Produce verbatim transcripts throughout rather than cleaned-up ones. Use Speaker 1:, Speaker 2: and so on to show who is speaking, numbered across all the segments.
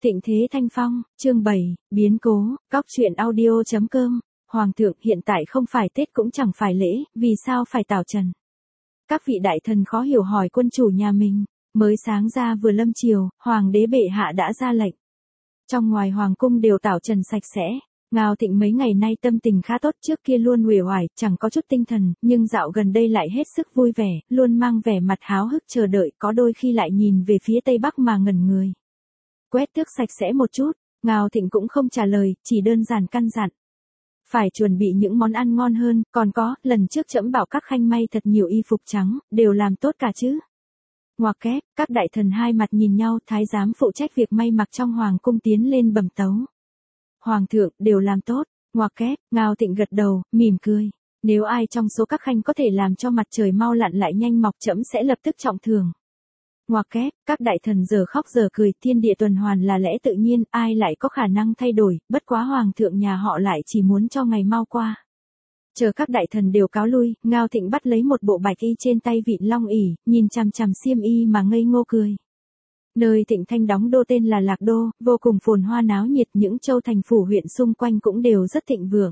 Speaker 1: Tịnh Thế Thanh Phong, chương bảy, biến cố, cóc truyện audio chấm com, Hoàng thượng hiện tại không phải Tết cũng chẳng phải lễ, vì sao phải tảo trần? Các vị đại thần khó hiểu hỏi quân chủ nhà mình, mới sáng ra vừa lâm chiều, Hoàng đế bệ hạ đã ra lệnh. Trong ngoài Hoàng cung đều tảo trần sạch sẽ. Ngao Thịnh mấy ngày nay tâm tình khá tốt, trước kia luôn uể oải, chẳng có chút tinh thần, nhưng dạo gần đây lại hết sức vui vẻ, luôn mang vẻ mặt háo hức chờ đợi, có đôi khi lại nhìn về phía tây bắc mà ngẩn người. Quét tước sạch sẽ một chút, Ngao Thịnh cũng không trả lời, chỉ đơn giản căn dặn. Phải chuẩn bị những món ăn ngon hơn, còn có, lần trước trẫm bảo các khanh may thật nhiều y phục trắng, đều làm tốt cả chứ. Ngoặc kép, các đại thần hai mặt nhìn nhau, thái giám phụ trách việc may mặc trong hoàng cung tiến lên bẩm tấu. Hoàng thượng, đều làm tốt, ngoặc kép, Ngao Thịnh gật đầu, mỉm cười. Nếu ai trong số các khanh có thể làm cho mặt trời mau lặn lại nhanh mọc, trẫm sẽ lập tức trọng thưởng. Ngoặc kép, các đại thần giờ khóc giờ cười, thiên địa tuần hoàn là lẽ tự nhiên, ai lại có khả năng thay đổi, bất quá hoàng thượng nhà họ lại chỉ muốn cho ngày mau qua. Chờ các đại thần đều cáo lui, Ngao Thịnh bắt lấy một bộ bạch y trên tay vịn long ỷ, nhìn chằm chằm xiêm y mà ngây ngô cười. Nơi Thịnh Thanh đóng đô tên là Lạc Đô, vô cùng phồn hoa náo nhiệt, những châu thành phủ huyện xung quanh cũng đều rất thịnh vượng.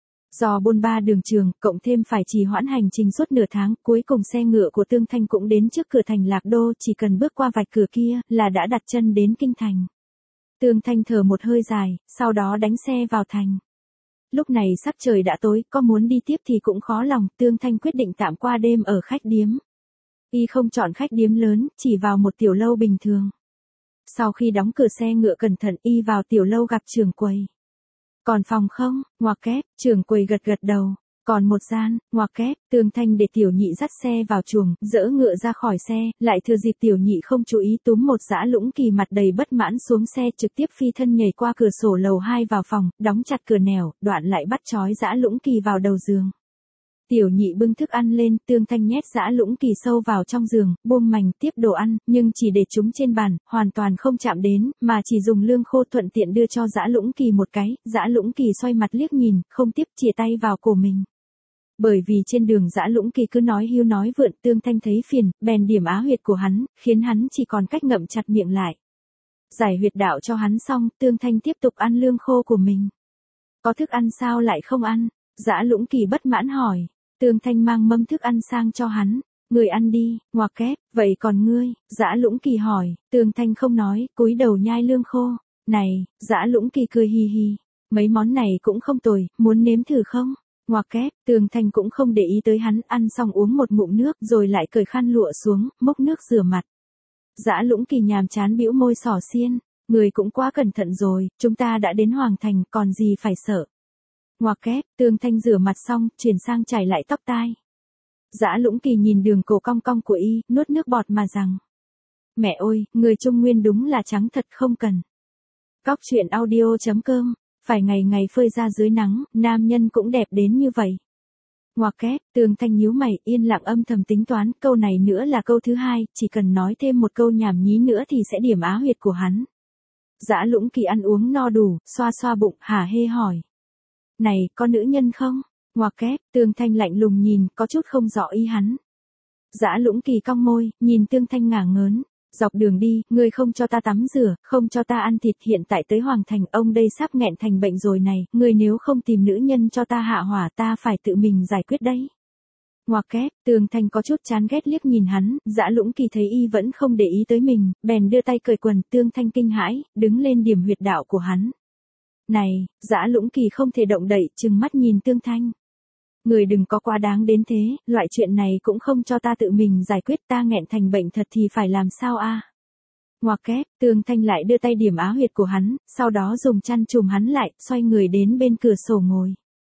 Speaker 1: Do bôn ba đường trường, cộng thêm phải trì hoãn hành trình suốt nửa tháng, cuối cùng xe ngựa của Tương Thanh cũng đến trước cửa thành Lạc Đô, chỉ cần bước qua vạch cửa kia, là đã đặt chân đến kinh thành. Tương Thanh thở một hơi dài, sau đó đánh xe vào thành. Lúc này sắc trời đã tối, có muốn đi tiếp thì cũng khó lòng, Tương Thanh quyết định tạm qua đêm ở khách điếm. Y không chọn khách điếm lớn, chỉ vào một tiểu lâu bình thường. Sau khi đóng cửa xe ngựa cẩn thận, Y vào tiểu lâu gặp trưởng quầy. Còn phòng không? Ngoặc kép, trưởng quầy gật gật đầu. Còn một gian, ngoặc kép, Tương Thanh để tiểu nhị dắt xe vào chuồng, dỡ ngựa ra khỏi xe, lại thừa dịp tiểu nhị không chú ý túm một dã lũng kỳ mặt đầy bất mãn xuống xe, trực tiếp phi thân nhảy qua cửa sổ lầu hai vào phòng, đóng chặt cửa nẻo, đoạn lại bắt trói dã lũng kỳ vào đầu giường. Tiểu nhị bưng thức ăn lên, Tương Thanh nhét dã lũng kỳ sâu vào trong giường, buông mành tiếp đồ ăn, nhưng chỉ để chúng trên bàn, hoàn toàn không chạm đến, mà chỉ dùng lương khô thuận tiện đưa cho dã lũng kỳ một cái, dã lũng kỳ xoay mặt liếc nhìn, không tiếp chìa tay vào cổ mình. Bởi vì trên đường dã lũng kỳ cứ nói hiu nói vượn, Tương Thanh thấy phiền, bèn điểm á huyệt của hắn, khiến hắn chỉ còn cách ngậm chặt miệng lại. Giải huyệt đạo cho hắn xong, Tương Thanh tiếp tục ăn lương khô của mình. Có thức ăn sao lại không ăn? Dã lũng kỳ bất mãn hỏi. Tương Thanh mang mâm thức ăn sang cho hắn. Người ăn đi, ngoặc kép, vậy còn ngươi? Dã lũng kỳ hỏi. Tương Thanh không nói, cúi đầu nhai lương khô. Này, dã lũng kỳ cười hì hì. Mấy món này cũng không tồi, muốn nếm thử không? Ngoặc kép, Tương Thanh cũng không để ý tới hắn, ăn xong uống một ngụm nước rồi lại cởi khăn lụa xuống, múc nước rửa mặt. Dã lũng kỳ nhàm chán bĩu môi xỏ xiên. Người cũng quá cẩn thận rồi, chúng ta đã đến Hoàng thành, còn gì phải sợ. Ngoặc kép, Tương Thanh rửa mặt xong, chuyển sang chải lại tóc tai. Dã lũng kỳ nhìn đường cổ cong cong của Y, nuốt nước bọt mà rằng. Mẹ ơi, người Trung Nguyên đúng là trắng thật không cần. Cóc truyện audio chấm com, phải ngày ngày phơi ra dưới nắng, nam nhân cũng đẹp đến như vậy. Ngoặc kép, Tương Thanh nhíu mày, yên lặng âm thầm tính toán, câu này nữa là câu thứ hai, chỉ cần nói thêm một câu nhảm nhí nữa thì sẽ điểm á huyệt của hắn. Dã lũng kỳ ăn uống no đủ, xoa xoa bụng, hả hê hỏi. Này, có nữ nhân không? Ngoặc kép, Tương Thanh lạnh lùng nhìn, có chút không rõ ý hắn. Dã lũng kỳ cong môi, nhìn Tương Thanh ngả ngớn. Dọc đường đi, ngươi không cho ta tắm rửa, không cho ta ăn thịt, hiện tại tới Hoàng thành, ông đây sắp nghẹn thành bệnh rồi này, ngươi nếu không tìm nữ nhân cho ta hạ hỏa, ta phải tự mình giải quyết đấy. Ngoặc kép, Tương Thanh có chút chán ghét liếc nhìn hắn, dã lũng kỳ thấy Y vẫn không để ý tới mình, bèn đưa tay cởi quần, Tương Thanh kinh hãi, đứng lên điểm huyệt đạo của hắn. Này, dã lũng kỳ không thể động đậy, trừng mắt nhìn Tương Thanh. Người đừng có quá đáng đến thế, loại chuyện này cũng không cho ta tự mình giải quyết, ta nghẹn thành bệnh thật thì phải làm sao a? Ngoặc kép, Tương Thanh lại đưa tay điểm á huyệt của hắn, sau đó dùng chăn trùm hắn lại, xoay người đến bên cửa sổ ngồi.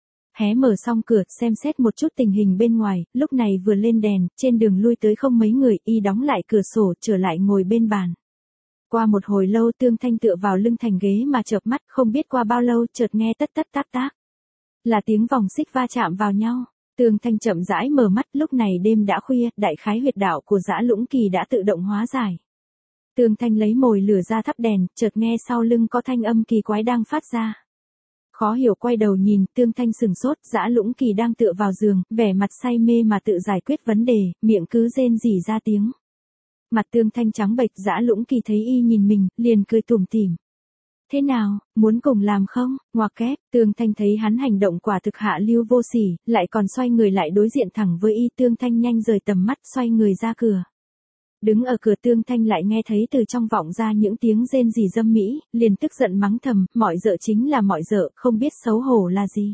Speaker 1: Hé mở xong cửa, xem xét một chút tình hình bên ngoài, lúc này vừa lên đèn, trên đường lui tới không mấy người, Y đóng lại cửa sổ, trở lại ngồi bên bàn. Qua một hồi lâu Tương Thanh tựa vào lưng thành ghế mà chợp mắt, không biết qua bao lâu, chợt nghe tất tất tác tác. Là tiếng vòng xích va chạm vào nhau. Tương Thanh chậm rãi mở mắt, lúc này đêm đã khuya, đại khái huyệt đạo của dã lũng kỳ đã tự động hóa giải. Tương Thanh lấy mồi lửa ra thắp đèn, chợt nghe sau lưng có thanh âm kỳ quái đang phát ra. Khó hiểu quay đầu nhìn, Tương Thanh sừng sốt, dã lũng kỳ đang tựa vào giường, vẻ mặt say mê mà tự giải quyết vấn đề, miệng cứ rên rỉ ra tiếng. Mặt Tương Thanh trắng bệch, dã lũng kỳ thấy Y nhìn mình, liền cười tủm tỉm. Thế nào, muốn cùng làm không? Ngoặc kép, Tương Thanh thấy hắn hành động quả thực hạ lưu vô sỉ, lại còn xoay người lại đối diện thẳng với y. Tương Thanh nhanh rời tầm mắt xoay người ra cửa. Đứng ở cửa Tương Thanh lại nghe thấy từ trong vọng ra những tiếng rên rỉ dâm mỹ, liền tức giận mắng thầm, mọi dợ chính là mọi dợ, không biết xấu hổ là gì.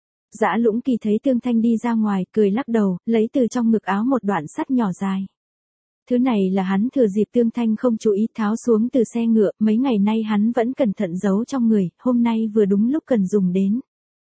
Speaker 1: Dã Lũng Kỳ thấy Tương Thanh đi ra ngoài, cười lắc đầu, lấy từ trong ngực áo một đoạn sắt nhỏ dài. Thứ này là hắn thừa dịp Tương Thanh không chú ý tháo xuống từ xe ngựa, mấy ngày nay hắn vẫn cẩn thận giấu trong người, hôm nay vừa đúng lúc cần dùng đến.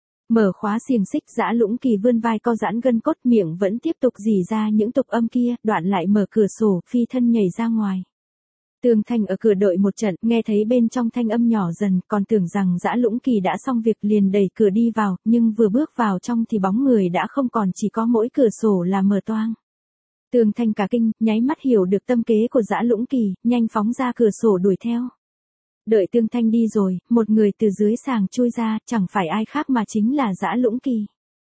Speaker 1: Mở khóa xiềng xích, Dã Lũng Kỳ vươn vai co giãn gân cốt, miệng vẫn tiếp tục rỉ ra những tục âm kia, đoạn lại mở cửa sổ, phi thân nhảy ra ngoài. Tương Thanh ở cửa đợi một trận, nghe thấy bên trong thanh âm nhỏ dần, còn tưởng rằng Dã Lũng Kỳ đã xong việc liền đẩy cửa đi vào, nhưng vừa bước vào trong thì bóng người đã không còn, chỉ có mỗi cửa sổ là mở toang. Tương Thanh cả kinh, nháy mắt hiểu được tâm kế của Dã Lũng Kỳ, nhanh phóng ra cửa sổ đuổi theo. Đợi Tương Thanh đi rồi, một người từ dưới sàng chui ra, chẳng phải ai khác mà chính là Dã Lũng Kỳ.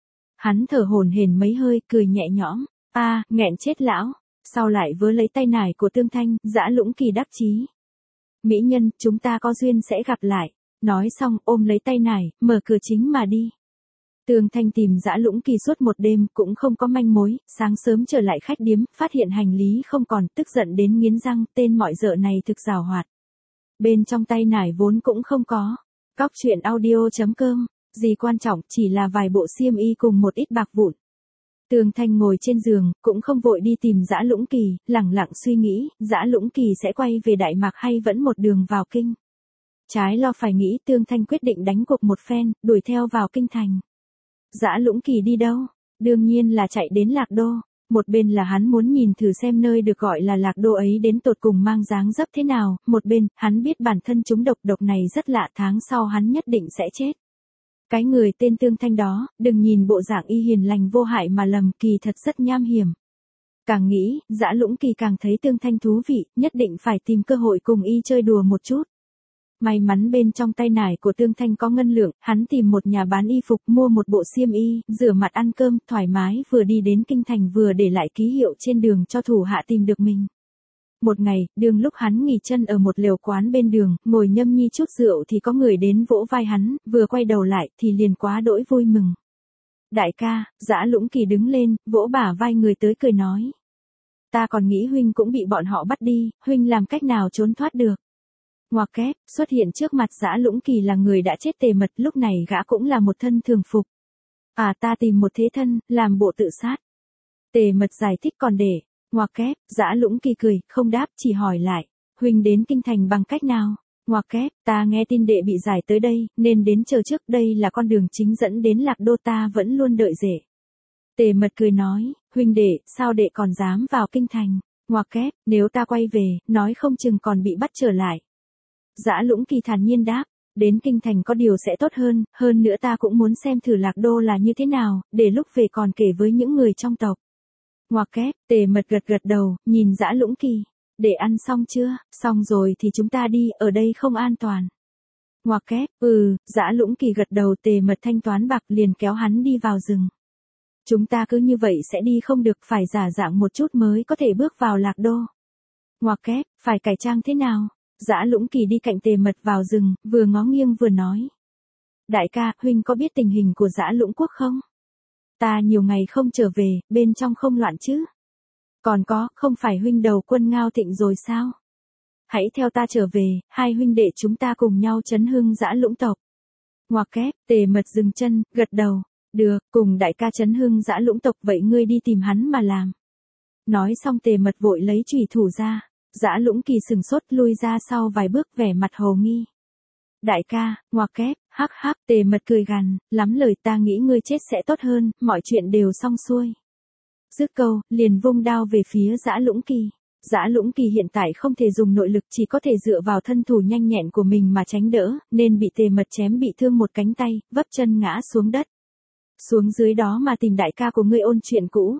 Speaker 1: Hắn thở hổn hển mấy hơi, cười nhẹ nhõm, a, à, nghẹn chết lão. Sau lại vớ lấy tay nải của Tương Thanh, Dã Lũng Kỳ đắc chí. Mỹ nhân, chúng ta có duyên sẽ gặp lại. Nói xong, ôm lấy tay nải, mở cửa chính mà đi. Tương Thanh tìm Dã Lũng Kỳ suốt một đêm, cũng không có manh mối, sáng sớm trở lại khách điếm, phát hiện hành lý không còn, tức giận đến nghiến răng, tên mọi dợ này thực giàu hoạt. Bên trong tay nải vốn cũng không có. Cóc truyện audio chấm com, gì quan trọng, chỉ là vài bộ xiêm y cùng một ít bạc vụn. Tương Thanh ngồi trên giường, cũng không vội đi tìm Dã Lũng Kỳ, lẳng lặng suy nghĩ, Dã Lũng Kỳ sẽ quay về Đại Mạc hay vẫn một đường vào kinh. Trái lo phải nghĩ, Tương Thanh quyết định đánh cuộc một phen, đuổi theo vào kinh thành. Dã Lũng Kỳ đi đâu? Đương nhiên là chạy đến Lạc Đô. Một bên là hắn muốn nhìn thử xem nơi được gọi là Lạc Đô ấy đến tột cùng mang dáng dấp thế nào, một bên, hắn biết bản thân chúng độc độc này rất lạ, tháng sau hắn nhất định sẽ chết. Cái người tên Tương Thanh đó, đừng nhìn bộ dạng y hiền lành vô hại mà lầm, kỳ thật rất nham hiểm. Càng nghĩ, Dã Lũng Kỳ càng thấy Tương Thanh thú vị, nhất định phải tìm cơ hội cùng y chơi đùa một chút. May mắn bên trong tay nải của Tương Thanh có ngân lượng, hắn tìm một nhà bán y phục mua một bộ xiêm y, rửa mặt ăn cơm, thoải mái vừa đi đến kinh thành vừa để lại ký hiệu trên đường cho thủ hạ tìm được mình. Một ngày, đường lúc hắn nghỉ chân ở một lều quán bên đường, ngồi nhâm nhi chút rượu thì có người đến vỗ vai hắn, vừa quay đầu lại thì liền quá đỗi vui mừng. Đại ca, Dã Lũng Kỳ đứng lên, vỗ bả vai người tới cười nói. Ta còn nghĩ huynh cũng bị bọn họ bắt đi, huynh làm cách nào trốn thoát được. Ngoặc kép, xuất hiện trước mặt Dã Lũng Kỳ là người đã chết Tề Mật, lúc này gã cũng là một thân thường phục. À, ta tìm một thế thân, làm bộ tự sát. Tề Mật giải thích còn để. Ngoặc kép, Dã Lũng Kỳ cười, không đáp, chỉ hỏi lại, huynh đến kinh thành bằng cách nào? Ngoặc kép, ta nghe tin đệ bị giải tới đây, nên đến chờ trước, đây là con đường chính dẫn đến Lạc Đô, ta vẫn luôn đợi rể. Tề Mật cười nói, huynh đệ, sao đệ còn dám vào kinh thành? Ngoặc kép, nếu ta quay về, nói không chừng còn bị bắt trở lại. Dã Lũng Kỳ thản nhiên đáp, đến kinh thành có điều sẽ tốt hơn, hơn nữa ta cũng muốn xem thử Lạc Đô là như thế nào, để lúc về còn kể với những người trong tộc. Ngoặc kép, Tề Mật gật gật đầu, nhìn Dã Lũng Kỳ, để ăn xong chưa? Xong rồi thì chúng ta đi, ở đây không an toàn. Ngoặc kép, ừ, Dã Lũng Kỳ gật đầu. Tề Mật thanh toán bạc liền kéo hắn đi vào rừng. Chúng ta cứ như vậy sẽ đi không được, phải giả dạng một chút mới có thể bước vào Lạc Đô. Ngoặc kép, phải cải trang thế nào? Dã Lũng Kỳ đi cạnh Tề Mật vào rừng, vừa ngó nghiêng vừa nói. Đại ca, huynh có biết tình hình của Dã Lũng Quốc không? Ta nhiều ngày không trở về, bên trong không loạn chứ? Còn có, không phải huynh đầu quân Ngao Thịnh rồi sao? Hãy theo ta trở về, hai huynh đệ chúng ta cùng nhau chấn hưng Dã Lũng tộc. Ngoặc kép, Tề Mật dừng chân, gật đầu. Được, cùng đại ca chấn hưng Dã Lũng tộc, vậy ngươi đi tìm hắn mà làm. Nói xong Tề Mật vội lấy chùy thủ ra. Dã Lũng Kỳ sừng sốt lui ra sau vài bước, vẻ mặt hồ nghi. Đại ca, ngoặc kép, hắc hắc, Tề Mật cười gằn, lắm lời, ta nghĩ ngươi chết sẽ tốt hơn, mọi chuyện đều xong xuôi. Dứt câu, liền vung đao về phía Dã Lũng Kỳ. Dã Lũng Kỳ hiện tại không thể dùng nội lực, chỉ có thể dựa vào thân thủ nhanh nhẹn của mình mà tránh đỡ, nên bị Tề Mật chém bị thương một cánh tay, vấp chân ngã xuống đất. Xuống dưới đó mà tìm đại ca của ngươi ôn chuyện cũ.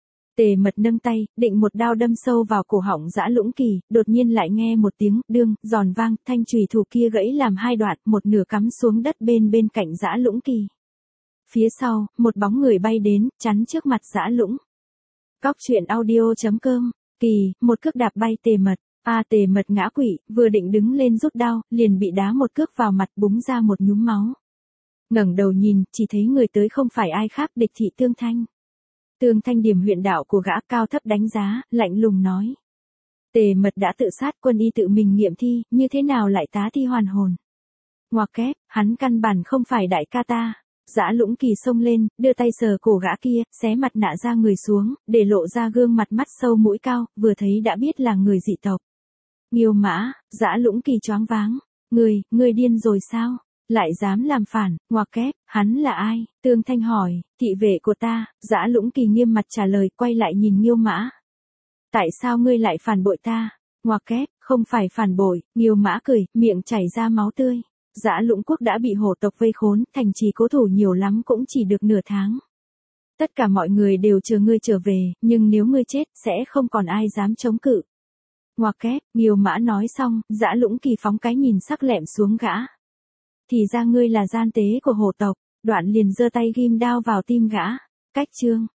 Speaker 1: Tề Mật nâng tay, định một đao đâm sâu vào cổ họng Dã Lũng Kỳ, đột nhiên lại nghe một tiếng đương, giòn vang, thanh chùy thủ kia gãy làm hai đoạn, một nửa cắm xuống đất bên bên cạnh Dã Lũng Kỳ. Phía sau, một bóng người bay đến, chắn trước mặt Dã Lũng. Cóc truyện audio chấm com, Kỳ, một cước đạp bay Tề Mật. A Tề Mật ngã quỵ, vừa định đứng lên rút đao, liền bị đá một cước vào mặt búng ra một nhúm máu. Ngẩng đầu nhìn, chỉ thấy người tới không phải ai khác địch thị Tương Thanh. Tương Thanh điểm huyện đạo của gã cao thấp đánh giá, lạnh lùng nói. Tề Mật đã tự sát, quân y tự mình nghiệm thi, như thế nào lại tá thi hoàn hồn. Ngoặc kép, hắn căn bản không phải đại ca ta. Dã Lũng Kỳ xông lên, đưa tay sờ cổ gã kia, xé mặt nạ ra người xuống, để lộ ra gương mặt mắt sâu mũi cao, vừa thấy đã biết là người dị tộc. Nghiêu Mã, Dã Lũng Kỳ choáng váng. Ngươi, ngươi điên rồi sao? Lại dám làm phản, ngoặc kép, hắn là ai? Tương Thanh hỏi, thị vệ của ta. Dã Lũng Kỳ nghiêm mặt trả lời, quay lại nhìn Nghiêu Mã. Tại sao ngươi lại phản bội ta? Ngoặc kép, không phải phản bội. Nghiêu Mã cười, miệng chảy ra máu tươi. Dã Lũng Quốc đã bị hổ tộc vây khốn, thành trì cố thủ nhiều lắm cũng chỉ được nửa tháng. Tất cả mọi người đều chờ ngươi trở về, nhưng nếu ngươi chết, sẽ không còn ai dám chống cự. Ngoặc kép, Nghiêu Mã nói xong, Dã Lũng Kỳ phóng cái nhìn sắc lẹm xuống gã. Thì ra ngươi là gian tế của hổ tộc, đoạn liền giơ tay ghim đao vào tim gã. Cách chương.